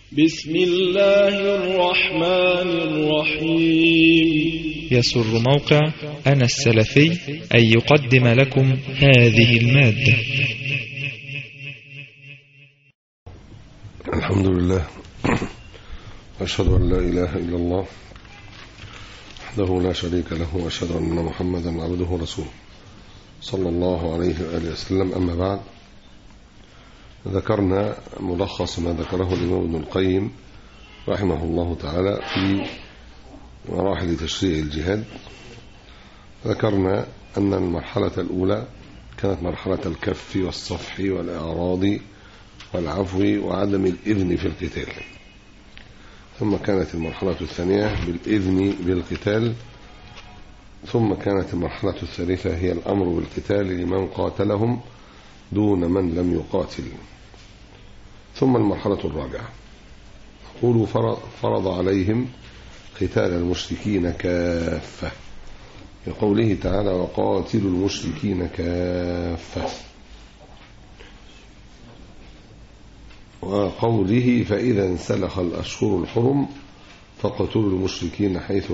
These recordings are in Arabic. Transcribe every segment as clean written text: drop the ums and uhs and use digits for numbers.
بسم الله الرحمن الرحيم. يسر موقع أنا السلفي أن يقدم لكم هذه المادة. الحمد لله، أشهد أن لا إله إلا الله وحده لا شريك له، وأشهد أن محمدا عبده ورسوله صلى الله عليه وآله وسلم. أما بعد، ذكرنا ملخص ما ذكره الإمام ابن القيم رحمه الله تعالى في مراحل تشريع الجهاد. ذكرنا أن المرحلة الأولى كانت مرحلة الكف والصفح والإعراض والعفو وعدم الإذن في القتال، ثم كانت المرحلة الثانية بالإذن بالقتال، ثم كانت المرحلة الثالثة هي الأمر بالقتال لمن قاتلهم دون من لم يقاتل. ثم المرحلة الرابعة يقول فرض عليهم قتال المشركين كافة، لقوله تعالى وقاتلوا المشركين كافة، وقوله فإذا انسلخ الأشهر الحرم فاقتلوا المشركين حيث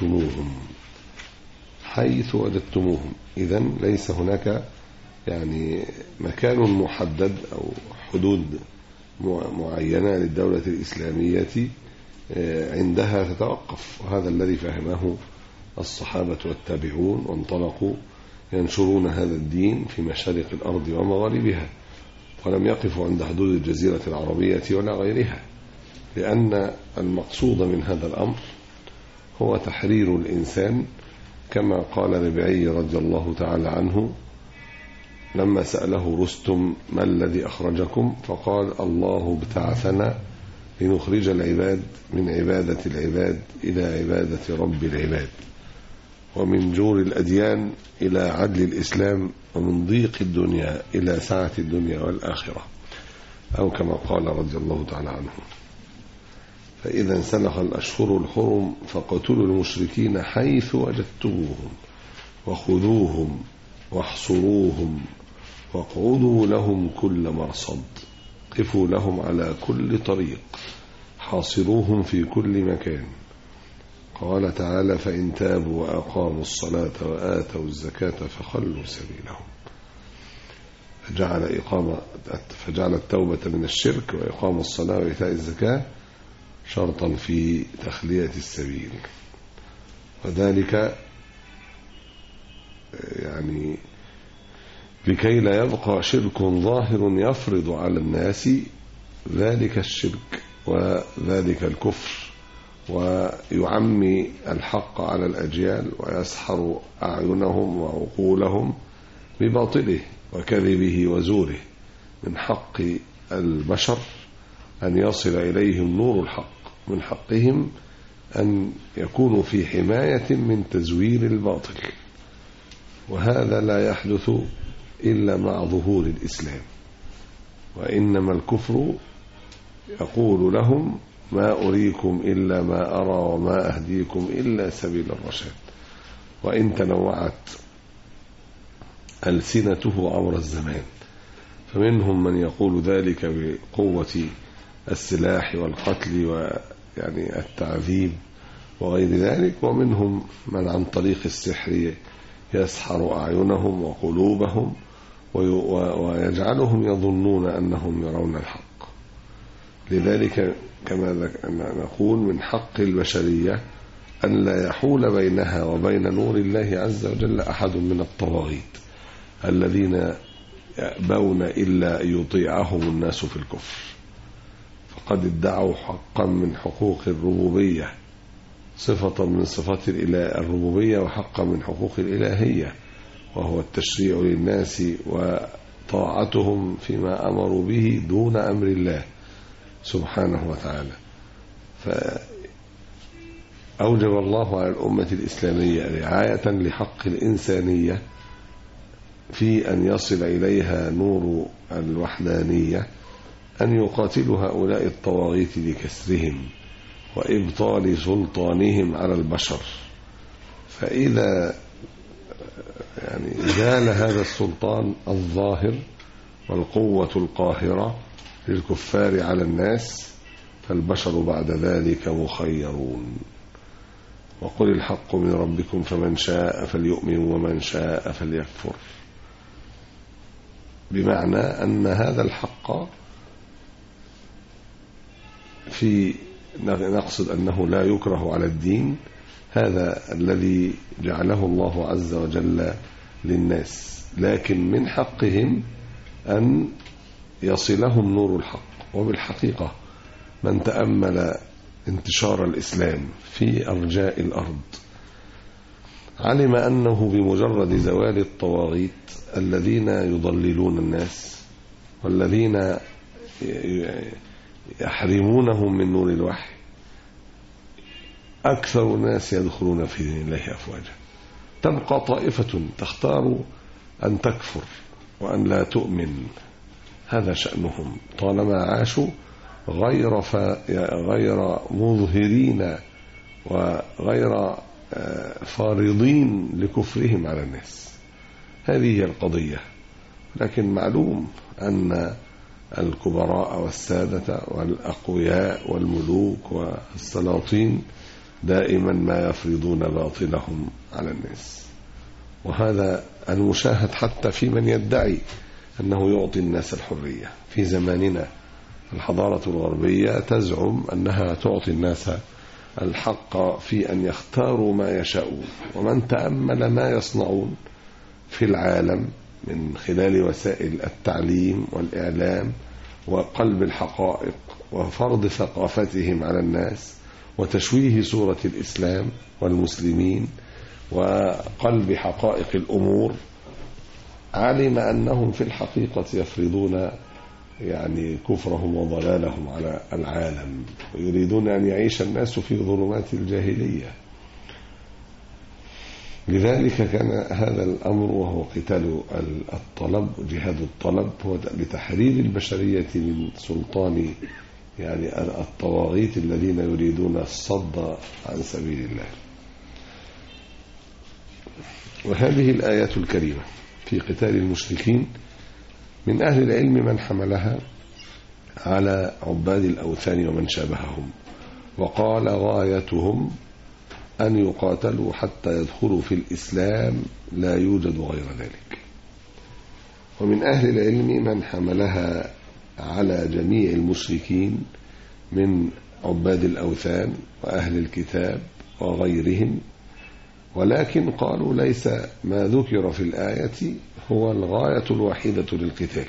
وجدتموهم. إذن ليس هناك مكان محدد أو حدود معينة للدولة الإسلامية عندها تتوقف، وهذا الذي فهمه الصحابة والتابعون، وانطلقوا ينشرون هذا الدين في مشارق الأرض ومغاربها، ولم يقفوا عند حدود الجزيرة العربية ولا غيرها، لأن المقصود من هذا الأمر هو تحرير الإنسان، كما قال ربعي رضي الله تعالى عنه لما سأله رستم ما الذي أخرجكم، فقال الله ابتعثنا لنخرج العباد من عبادة العباد إلى عبادة رب العباد، ومن جور الأديان إلى عدل الإسلام، ومن ضيق الدنيا إلى سعة الدنيا والآخرة، أو كما قال رضي الله تعالى عنه فإذا انسلخ الأشهر الحرم فاقتلوا المشركين حيث وجدتموهم وخذوهم واحصروهم واقعدوا لهم كل مرصد، قفوا لهم على كل طريق، حاصروهم في كل مكان. قال تعالى فإن تابوا وأقاموا الصلاة وآتوا الزكاة فخلوا سبيلهم، فجعل التوبة من الشرك وإقام الصلاة وإيتاء الزكاة شرطا في تخلية السبيل، وذلك لكي لا يبقى شرك ظاهر يفرض على الناس ذلك الشرك وذلك الكفر، ويعمي الحق على الأجيال ويسحر أعينهم وعقولهم بباطله وكذبه وزوره. من حق البشر أن يصل إليهم نور الحق، من حقهم أن يكونوا في حماية من تزوير الباطل، وهذا لا يحدث إلا مع ظهور الإسلام. وإنما الكفر يقول لهم ما أريكم إلا ما أرى وما أهديكم إلا سبيل الرشاد، وإن تنوعت ألسنته عبر الزمان، فمنهم من يقول ذلك بقوة السلاح والقتل التعذيب وغير ذلك، ومنهم من عن طريق السحر يسحر أعينهم وقلوبهم ويجعلهم يظنون أنهم يرون الحق. لذلك كما نقول من حق البشرية أن لا يحول بينها وبين نور الله عز وجل أحد من الطواغيت الذين يأبون إلا يطيعهم الناس في الكفر، فقد ادعوا حقا من حقوق الربوبية، صفة من صفات الربوبية، وحقا من حقوق الإلهية، وهو التشريع للناس وطاعتهم فيما أمروا به دون أمر الله سبحانه وتعالى. فأوجب الله على الأمة الإسلامية رعاية لحق الإنسانية في أن يصل إليها نور الوحدانية أن يقاتلوا هؤلاء الطواغيت لكسرهم وإبطال سلطانهم على البشر. فإذا زال هذا السلطان الظاهر والقوة القاهرة للكفار على الناس فالبشر بعد ذلك مخيرون. وقل الحق من ربكم فمن شاء فليؤمن ومن شاء فليكفر، بمعنى أن هذا الحق في نقصد أنه لا يكره على الدين، هذا الذي جعله الله عز وجل للناس، لكن من حقهم أن يصلهم نور الحق. وبالحقيقة من تأمل انتشار الإسلام في أرجاء الأرض علم أنه بمجرد زوال الطواغيت الذين يضللون الناس والذين يحرمونهم من نور الوحي، أكثر الناس يدخلون في دين الله أفواجا. تبقى طائفة تختار أن تكفر وأن لا تؤمن، هذا شأنهم طالما عاشوا غير مظهرين وغير فارضين لكفرهم على الناس. هذه هي القضية. لكن معلوم أن الكبراء والسادة والأقوياء والملوك والسلاطين دائما ما يفرضون باطلهم على الناس، وهذا المشاهد حتى في من يدعي أنه يعطي الناس الحرية. في زماننا الحضارة الغربية تزعم أنها تعطي الناس الحق في أن يختاروا ما يشاءون، ومن تأمل ما يصنعون في العالم من خلال وسائل التعليم والإعلام وقلب الحقائق وفرض ثقافتهم على الناس وتشويه صورة الإسلام والمسلمين وقلب حقائق الأمور، علم أنهم في الحقيقة يفرضون يعني كفرهم وضلالهم على العالم، ويريدون أن يعيش الناس في ظلمات الجاهلية. لذلك كان هذا الأمر وهو قتال الطلب، جهاد الطلب، هو لتحرير البشرية من سلطان يعني الطواغيت الذين يريدون الصد عن سبيل الله. وهذه الآيات الكريمة في قتال المشركين من أهل العلم من حملها على عباد الأوثان ومن شابههم، وقال غايتهم أن يقاتلوا حتى يدخلوا في الإسلام، لا يوجد غير ذلك. ومن أهل العلم من حملها على جميع المشركين من عباد الأوثان وأهل الكتاب وغيرهم، ولكن قالوا ليس ما ذكر في الآية هو الغاية الوحيدة للقتال،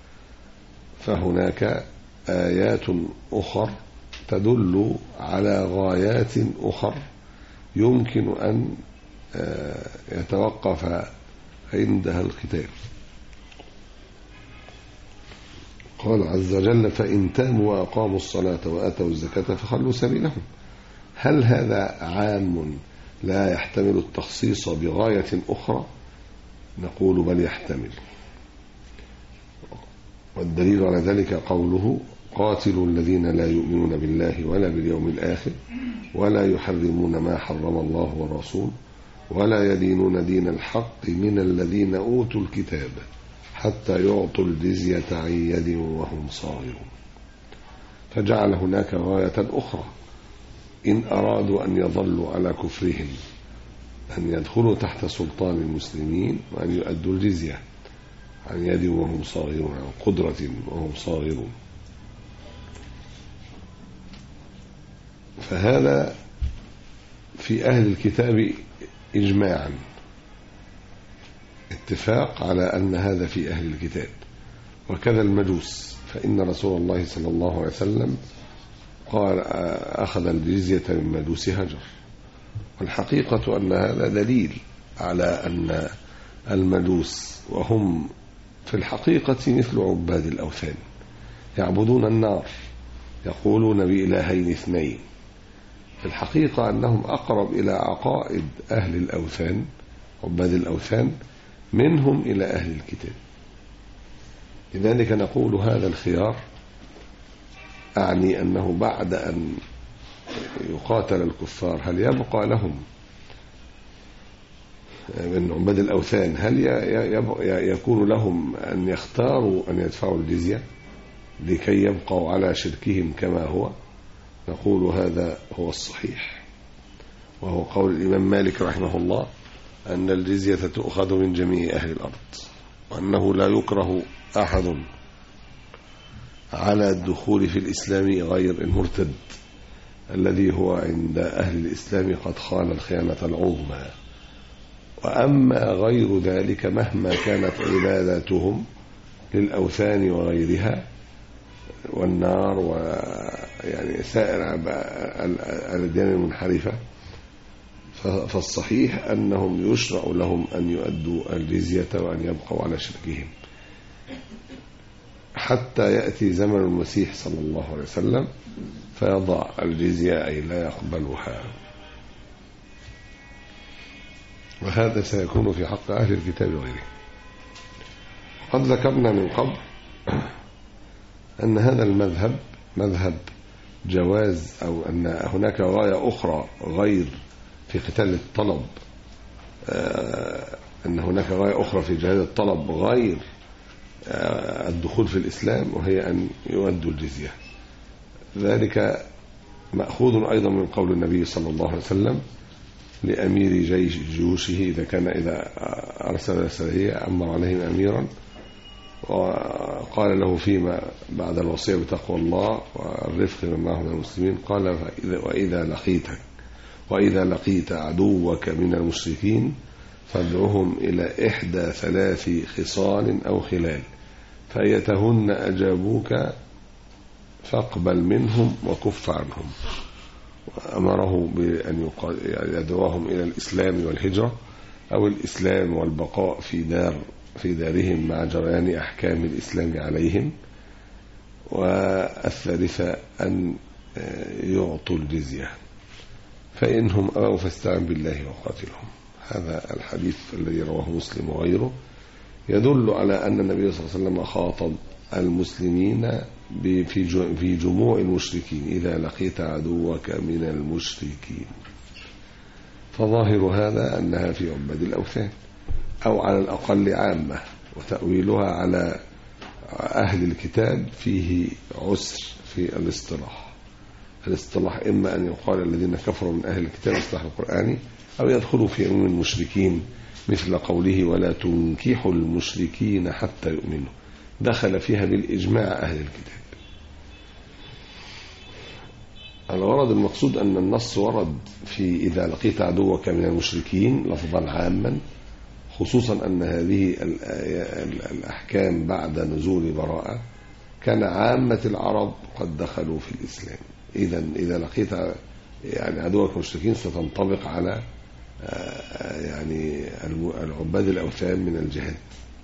فهناك آيات أخر تدل على غايات أخر يمكن أن يتوقف عندها القتال. قال عز وجل: فإن تابوا وأقاموا الصلاة وآتوا الزكاة فخلوا سبيلهم. هل هذا عام لا يحتمل التخصيص بغاية أخرى؟ نقول بل يحتمل، والدليل على ذلك قوله: قاتلوا الذين لا يؤمنون بالله ولا باليوم الآخر ولا يحرمون ما حرم الله ورسوله ولا يدينون دين الحق من الذين أوتوا الكتاب حتى يعطوا الجزية عن يد وهم صاغرون. فجعل هناك غاية أخرى إن أرادوا أن يظلوا على كفرهم، أن يدخلوا تحت سلطان المسلمين وأن يؤدوا الجزية عن يد وهم صاغرون، عن قدرة وهم صاغرون. فهذا في أهل الكتاب إجماعا، اتفاق على أن هذا في أهل الكتاب. وكذا المجوس، فإن رسول الله صلى الله عليه وسلم قال أخذ الجزية من مجوس هجر. والحقيقة أن هذا دليل على أن المجوس وهم في الحقيقة مثل عباد الأوثان يعبدون النار، يقولون بإلهين اثنين، في الحقيقة أنهم أقرب إلى عقائد أهل الأوثان عباد الأوثان منهم إلى أهل الكتاب. لذلك نقول هذا الخيار، أعني أنه بعد أن يقاتل الكفار هل يبقى لهم من عباد الأوثان، هل يكون لهم أن يختاروا أن يدفعوا الجزية لكي يبقوا على شركهم كما هو، نقول هذا هو الصحيح، وهو قول الإمام مالك رحمه الله أن الجزية تؤخذ من جميع أهل الأرض، وأنه لا يكره أحد على الدخول في الإسلام غير المرتد الذي هو عند أهل الإسلام قد خان الخيانة العظمى. وأما غير ذلك مهما كانت عباداتهم للأوثان وغيرها والنار ويعني سائر الأديان المنحرفة، فالصحيح أنهم يشرع لهم أن يؤدوا الجزية وأن يبقوا على شركهم حتى يأتي زمن المسيح صلى الله عليه وسلم فيضع الجزية أي لا يقبلها. وهذا سيكون في حق أهل الكتاب وغيره. قد ذكرنا من قبل أن هذا المذهب مذهب جواز، أو أن هناك غاية أخرى غير في قتال الطلب، أن هناك غاية أخرى في جهاد الطلب غير الدخول في الإسلام، وهي أن يؤدوا الجزية. ذلك مأخوذ أيضا من قول النبي صلى الله عليه وسلم لأمير جيوشه إذا أرسل رسالة أمر عليهم أميرا وقال له فيما بعد الوصية بتقوى الله والرفق من معه من المسلمين، قال وإذا لقيت عدوك من المشركين فادعهم إلى إحدى 3 خصال أو خلال، فأيتهن أجابوك فاقبل منهم وكف عنهم. وأمره بأن يدعوهم إلى الإسلام والهجرة، أو الإسلام والبقاء في دارهم مع جريان أحكام الإسلام عليهم. والثالثة أن يعطوا الجزية، فإنهم أبوا فاستعن بالله وقاتلهم. هذا الحديث الذي رواه مسلم وغيره يدل على أن النبي صلى الله عليه وسلم خاطب المسلمين في جموع المشركين إذا لقيت عدوك من المشركين. فظاهر هذا أنها في عباد الأوثان، أو على الأقل عامة، وتأويلها على أهل الكتاب فيه عسر في الاصطلاح إما أن يقال الذين كفروا من أهل الكتاب الاصطلاح القرآني، أو يدخلوا في عموم المشركين مثل قوله ولا تنكحوا المشركين حتى يؤمنوا، دخل فيها بالإجماع أهل الكتاب. الغرض المقصود أن النص ورد في إذا لقيت عدوك من المشركين لفظا عاما، خصوصا أن هذه الأحكام بعد نزول براءة كان عامة العرب قد دخلوا في الإسلام. إذا لقيت يعني عدوك مشركين ستنطبق على يعني العباد الأوثان من الجهات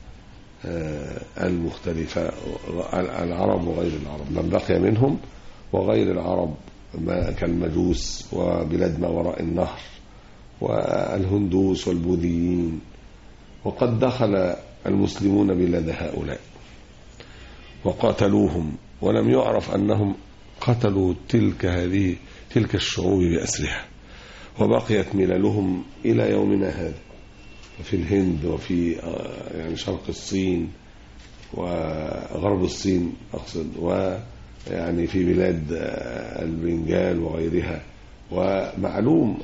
المختلفة، العرب وغير العرب، من بقي منهم وغير العرب كالمجوس وبلاد ما وراء النهر والهندوس والبوذيين. وقد دخل المسلمون بلاد هؤلاء وقاتلوهم، ولم يعرف أنهم قتلوا تلك الشعوب بأسرها، وبقيت مللهم إلى يومنا هذا في الهند وفي يعني شرق الصين وغرب الصين أقصد، ويعني في بلاد البنغال وغيرها. ومعلوم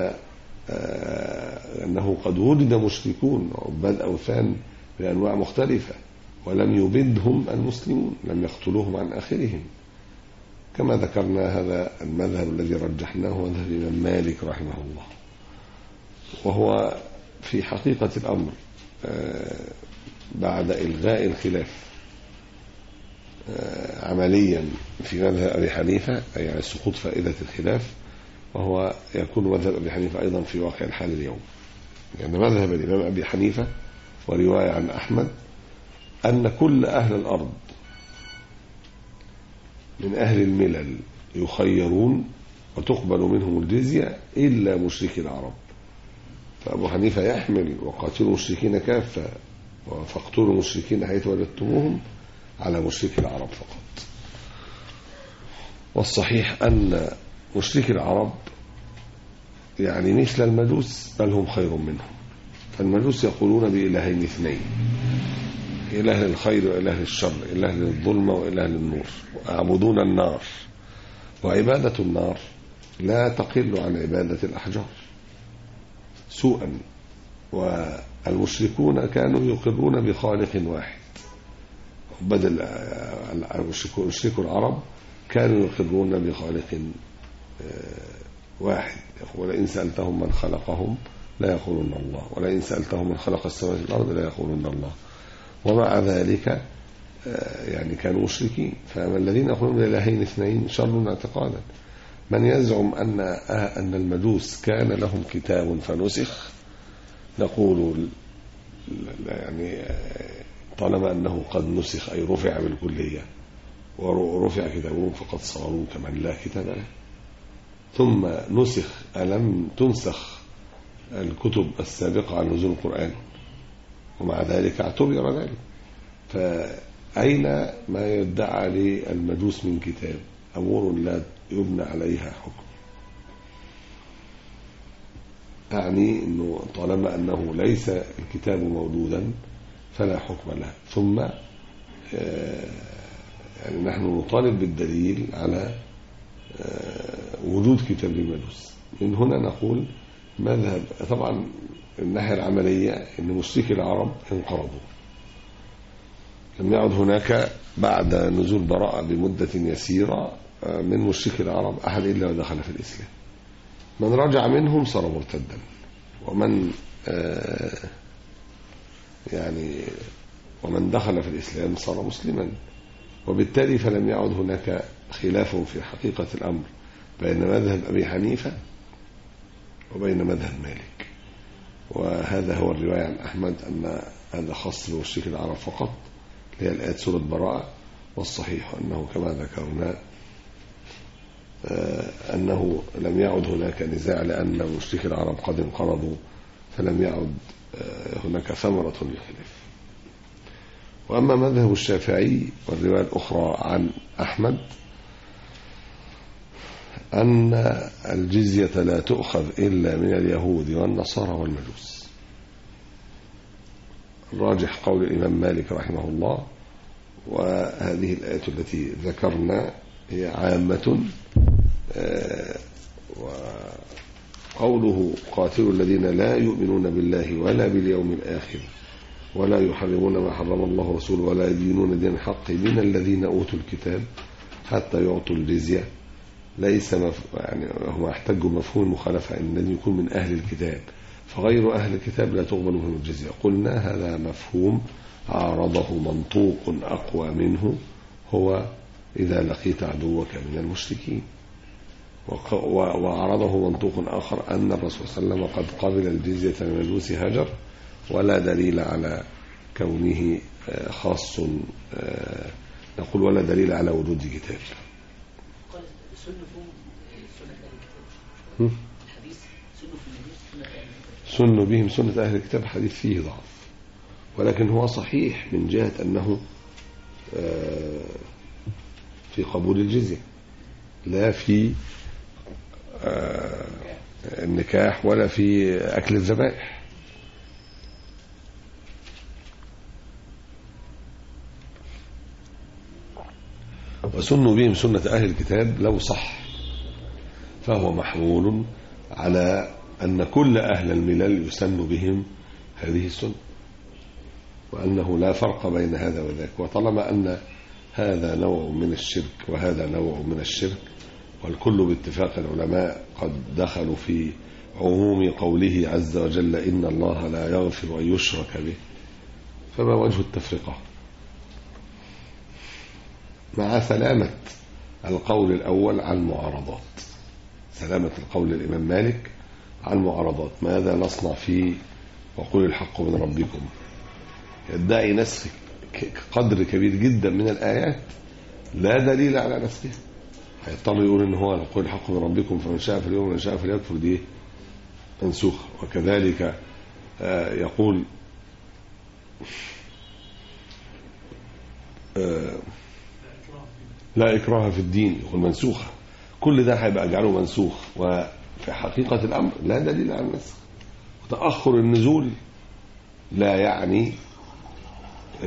أنه قد وجد مشركون عباد أوثان بأنواع مختلفة ولم يبدهم المسلمون، لم يقتلوهم عن آخرهم، كما ذكرنا. هذا المذهب الذي رجحناه مذهب الإمام مالك رحمه الله، وهو في حقيقة الأمر بعد إلغاء الخلاف عمليا في مذهب أبي حنيفة، أي يعني سقوط فائدة الخلاف، وهو يكون مذهب أبي حنيفة أيضا في واقع الحال اليوم. يعني مذهب الإمام أبي حنيفة ورواية عن أحمد أن كل أهل الأرض من أهل الملل يخيرون وتقبل منهم الجزية إلا مشركي العرب. فأبو حنيفة يحمل وقاتلوا المشركين كافة فاقتلوا المشركين حيث وجدتموهم على مشركي العرب فقط. والصحيح أن مشركي العرب يعني مثل المجوس بل هم خير منهم. فالمجوس يقولون بإلهين اثنين، إله للخير وإله للشر، إله للظلمة وإله للنور، ويعبدون النار وعبادة النار لا تقل عن عبادة الأحجار سوءا. والمشركون كانوا يقرون بخالق واحد، بدل مشركو العرب كانوا يقرون بخالق واحد. ولئن سألتهم من خلقهم لا يقولون الله، ولئن سألتهم من خلق السماوات والأرض لا يقولون الله. ومع ذلك يعني كانوا مشركين. فما الذين يقولون بالإلهين اثنين شر اعتقادا. من يزعم أن المجوس كان لهم كتاب فنسخ، نقول يعني طالما أنه قد نسخ أي رفع بالكلية ورفع كتابهم فقد صاروا كمن لا كتاب له. ثم نسخ، ألم تنسخ الكتب السابقة عن نزول القرآن؟ ومع ذلك اعتبر ذلك. فأين ما يدعى للمجوس من كتاب؟ أمور لا يبنى عليها حكم. يعني أنه طالما أنه ليس الكتاب موجودا فلا حكم له. ثم يعني نحن نطالب بالدليل على وجود كتاب للمجوس. من هنا نقول مذهب، طبعا الناحية العملية أن مشركي العرب انقرضوا، لم يعد هناك بعد نزول براءة بمدة يسيرة من مشركي العرب أحد إلا ودخل في الإسلام. من رجع منهم صار مرتدا، ومن ومن دخل في الإسلام صار مسلما. وبالتالي فلم يعد هناك خلاف في حقيقة الأمر بين مذهب أبي حنيفة وبين مذهب مالك. وهذا هو الرواية عن أحمد أن هذا خاص بمشركي العرب فقط، هي الآية سورة براءة. والصحيح أنه كما ذكرنا أنه لم يعد هناك نزاع، لأن مشركي العرب قد انقرضوا، فلم يعد هناك ثمرة للخلاف. وأما مذهب الشافعي والرواية الأخرى عن أحمد أن الجزية لا تؤخذ إلا من اليهود والنصارى والمجوس. الراجح قول الإمام مالك رحمه الله. وهذه الآية التي ذكرنا هي عامة. وقوله قاتلوا الذين لا يؤمنون بالله ولا باليوم الآخر ولا يحرمون ما حرم الله ورسوله ولا يدينون دين الحق من الذين أوتوا الكتاب حتى يعطوا الجزية. ليس يعني هم احتجوا مفهوم المخالفة أن الذي يكون من أهل الكتاب، فغير أهل الكتاب لا تقبل منهم الجزية. قلنا هذا مفهوم عارضه منطوق أقوى منه، هو إذا لقيت عدوك من المشركين. وعرضه منطوق آخر أن الرسول صلى الله عليه وسلم قد قبل الجزية من مجوس هاجر، ولا دليل على كونه خاص، نقول ولا دليل على وجود كتاب. سن بهم سنة أهل الكتاب حديث فيه ضعف، ولكن هو صحيح من جهة أنه في قبول الجزية، لا في النكاح ولا في أكل الذبائح. وسنوا بهم سنة أهل الكتاب لو صح فهو محمول على أن كل أهل الملل يسن بهم هذه السنة، وأنه لا فرق بين هذا وذاك. وطالما أن هذا نوع من الشرك وهذا نوع من الشرك، والكل باتفاق العلماء قد دخلوا في عموم قوله عز وجل إن الله لا يغفر أن يشرك به، فما وجه التفرقة؟ مع سلامة القول الأول عن المعارضات، سلامة القول الإمام مالك عن المعارضات. ماذا نصنع فيه وقل الحق من ربكم؟ يدعي نسخ قدر كبير جدا من الآيات لا دليل على نسخها، هيضطر يقول إن هو قل الحق من ربكم فمن شاء فليؤمن ومن شاء فليكفر، دي منسوخة. وكذلك يقول لا إكراه في الدين، يقول منسوخة. كل ده هيبقى أجعله منسوخ، وفي حقيقة الأمر لا دليل على النسخ. وتأخر النزول لا يعني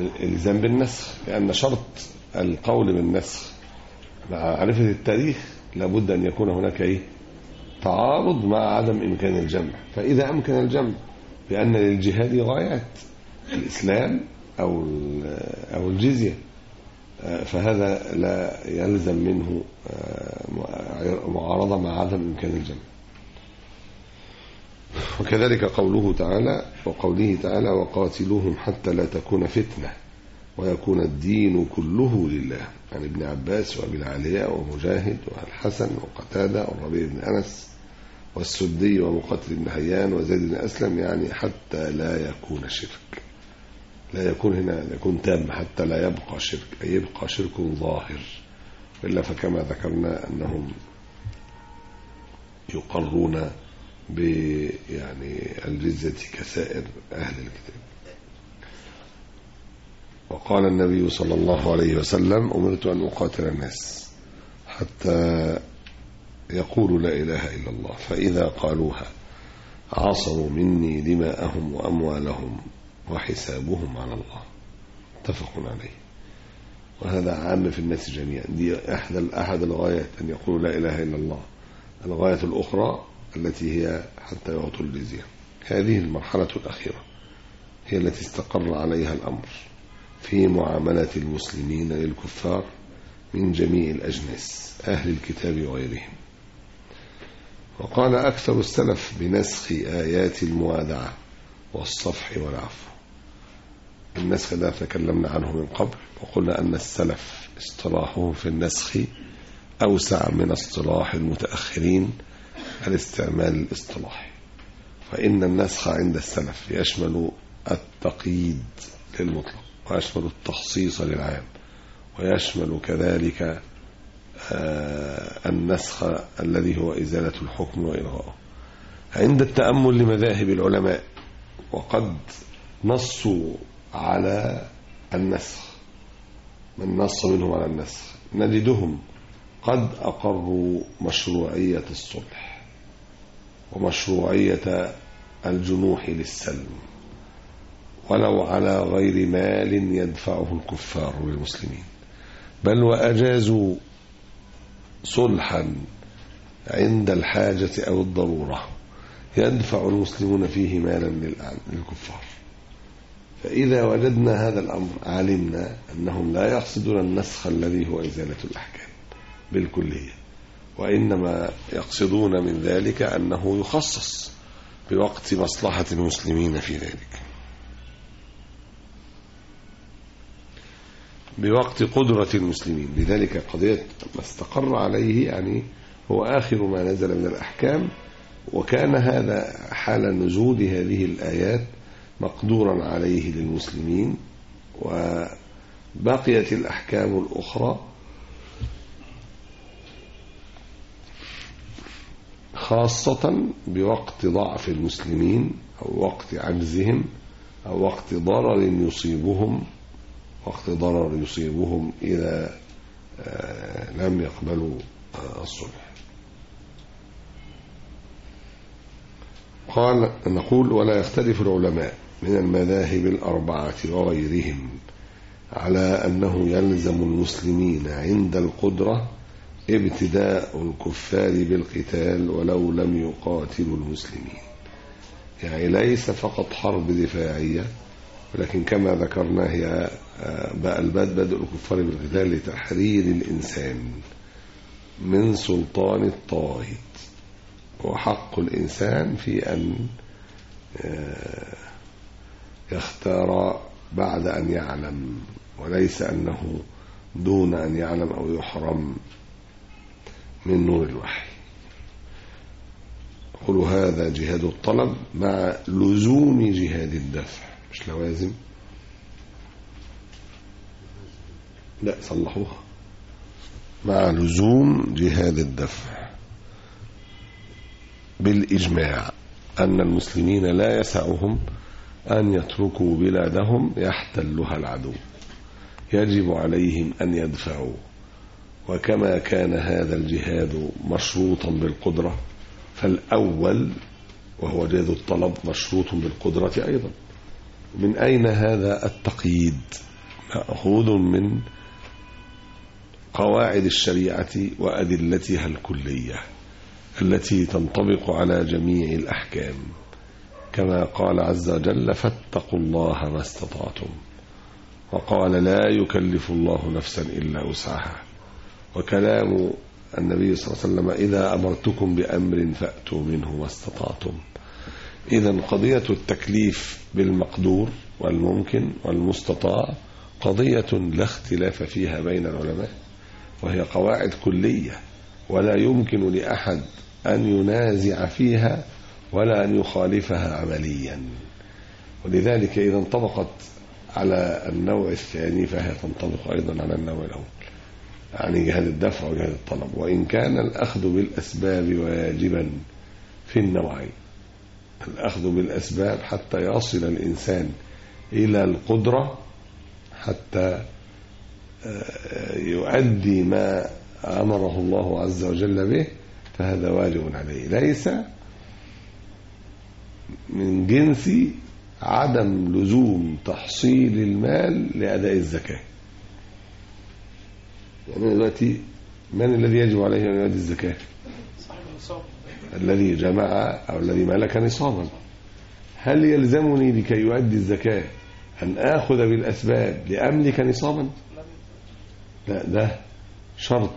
الزام بالنسخ، لأن شرط القول بالنسخ مع معرفة التاريخ لابد أن يكون هناك تعارض مع عدم إمكان الجمع. فإذا أمكن الجمع بأن للجهاد غايات، الإسلام أو الجزية، فهذا لا يلزم منه معارضة مع عدم إمكان الجمع. وكذلك قوله تعالى وقاتلوهم حتى لا تكون فتنة ويكون الدين كله لله، عن ابن عباس وابن العالية ومجاهد والحسن وقتادة والربيع بن أنس والسدي ومقاتل بن حيان وزيد بن أسلم، يعني حتى لا يكون شرك. لا يكون هنا يكون تام، حتى لا يبقى شرك، أي يبقى شرك ظاهر، إلا فكما ذكرنا أنهم يقرون الجزية كسائر أهل الكتاب. وقال النبي صلى الله عليه وسلم أمرت أن أقاتل الناس حتى يقولوا لا إله إلا الله، فإذا قالوها عصموا مني دماءهم وأموالهم وحسابهم على الله. متفق عليه. وهذا عام في الناس جميعا. دي أحد الغايات أن يقولوا لا إله إلا الله. الغاية الأخرى التي هي حتى يعطوا الجزية. هذه المرحلة الأخيرة هي التي استقر عليها الأمر في معاملة المسلمين للكفار من جميع الأجناس، أهل الكتاب وغيرهم. وقال أكثر السلف بنسخ آيات الموادعة والصفح والعفو. النسخ ده تكلمنا عنه من قبل، وقلنا أن السلف اصطلاحهم في النسخ أوسع من اصطلاح المتأخرين الاستعمال الاصطلاحي. فإن النسخ عند السلف يشمل التقييد للمطلق، ويشمل التخصيص للعام، ويشمل كذلك النسخ الذي هو إزالة الحكم وإلغاؤه. عند التأمل لمذاهب العلماء وقد نصوا على النسخ، من نص منهم على النسخ نجدهم قد أقروا مشروعية الصلح ومشروعية الجنوح للسلم، ولو على غير مال يدفعه الكفار للمسلمين، بل وأجازوا صلحا عند الحاجة أو الضرورة يدفع المسلمون فيه مالا للكفار. فإذا وجدنا هذا الأمر علمنا أنهم لا يقصدون النسخ الذي هو إزالة الأحكام بالكلية، وإنما يقصدون من ذلك أنه يخصص بوقت مصلحة المسلمين في ذلك، بوقت قدرة المسلمين. لذلك قضية ما استقر عليه يعني هو آخر ما نزل من الأحكام، وكان هذا حال نزول هذه الآيات مقدورا عليه للمسلمين، وبقيت الأحكام الأخرى خاصة بوقت ضعف المسلمين أو وقت عجزهم أو وقت ضرر يصيبهم إذا لم يقبلوا الصلح. نقول ولا يختلف العلماء من المذاهب الأربعة وغيرهم على أنه يلزم المسلمين عند القدرة ابتداء الكفار بالقتال ولو لم يقاتلوا المسلمين. يعني ليس فقط حرب دفاعية، ولكن كما ذكرنا هي بدء الكفار بالقتال لتحرير الإنسان من سلطان الطاغيت، وحق الإنسان في أن يختار بعد أن يعلم، وليس أنه دون أن يعلم أو يحرم من نور الوحي. قلوا هذا جهاد الطلب مع لزوم جهاد الدفع، مش لوازم، لا صلحوها، مع لزوم جهاد الدفع بالإجماع أن المسلمين لا يسعهم أن يتركوا بلادهم يحتلها العدو، يجب عليهم أن يدفعوا. وكما كان هذا الجهاد مشروطا بالقدرة، فالأول وهو جهاد الطلب مشروط بالقدرة أيضا. من أين هذا التقييد؟ مأخوذ من قواعد الشريعة وأدلتها الكلية التي تنطبق على جميع الأحكام، كما قال عز وجل: فاتقوا الله ما استطعتم، وقال: لا يكلف الله نفسا إلا وسعها. وكلام النبي صلى الله عليه وسلم: إذا أمرتكم بأمر فأتوا منه ما استطعتم. إذن قضية التكليف بالمقدور والممكن والمستطاع قضية لا اختلاف فيها بين العلماء، وهي قواعد كلية ولا يمكن لأحد أن ينازع فيها ولا أن يخالفها عمليا. ولذلك إذا انطبقت على النوع الثاني فهي تنطبق أيضا على النوع الأول، يعني جهاد الدفع وجهاد الطلب. وإن كان الأخذ بالأسباب واجبا في النوعين، الأخذ بالأسباب حتى يصل الإنسان إلى القدرة حتى يؤدي ما أمره الله عز وجل به، فهذا واجب عليه، ليس من جنس عدم لزوم تحصيل المال لأداء الزكاة. يعني دلوقتي من الذي يجب عليه أن يؤدي الزكاة؟ الذي جمع أو الذي ملك نصابا. هل يلزمني لكي يؤدي الزكاة أن آخذ بالأسباب لأملك نصابا؟ لا، ده شرط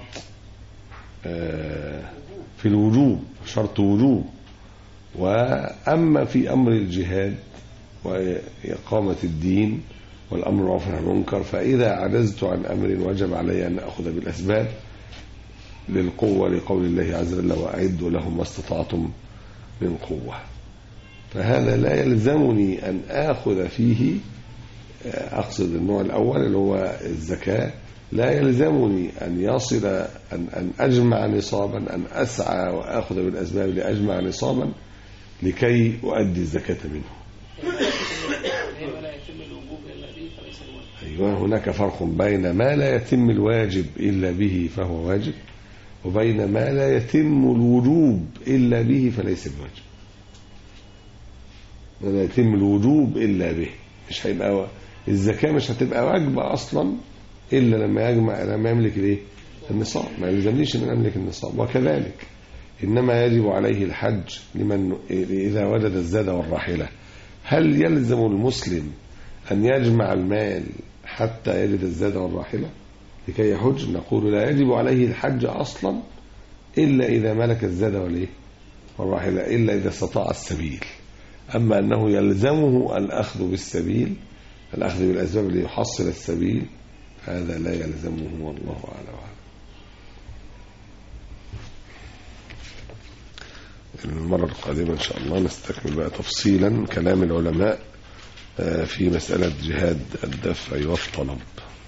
في الوجوب، شرط وجوب. وأما في أمر الجهاد وإقامة الدين والأمر بالمعروف والنهي عن المنكر، فإذا عجزت عن أمر وجب علي أن أخذ بالأسباب للقوة، لقول الله عز وجل: وأعدوا لهم ما استطعتم من قوة. فهذا لا يلزمني أن آخذ فيه، أقصد النوع الأول اللي هو الزكاة، لا يلزمني أن يصل أن أجمع نصابا، أن أسعى وأخذ بالأسباب لأجمع نصابا لكي أؤدي الزكاة منه. أيوة، هناك فرق بين ما لا يتم الواجب إلا به فهو واجب، وبين ما لا يتم الوجوب إلا به فليس بواجب. ما لا يتم الوجوب إلا به، مش هيبقى الزكاة مش هتبقى واجبة أصلا إلا لما يملك الإيه؟ النصاب. ما يلزمنيش أن أملك النصاب. وكذلك إنما يجب عليه الحج لمن إذا وجد الزاد والراحلة. هل يلزم المسلم أن يجمع المال حتى يجد الزاد والراحلة لكي يحج؟ نقول لا يجب عليه الحج أصلا إلا إذا ملك الزاد والراحلة، إلا إذا استطاع السبيل. أما أنه يلزمه الأخذ بالسبيل، الأخذ بالأسباب ليحصل السبيل، هذا لا يلزمه، والله أعلم. المرة القادمة إن شاء الله نستكمل بقى تفصيلا كلام العلماء في مسألة جهاد الدفع والطلب.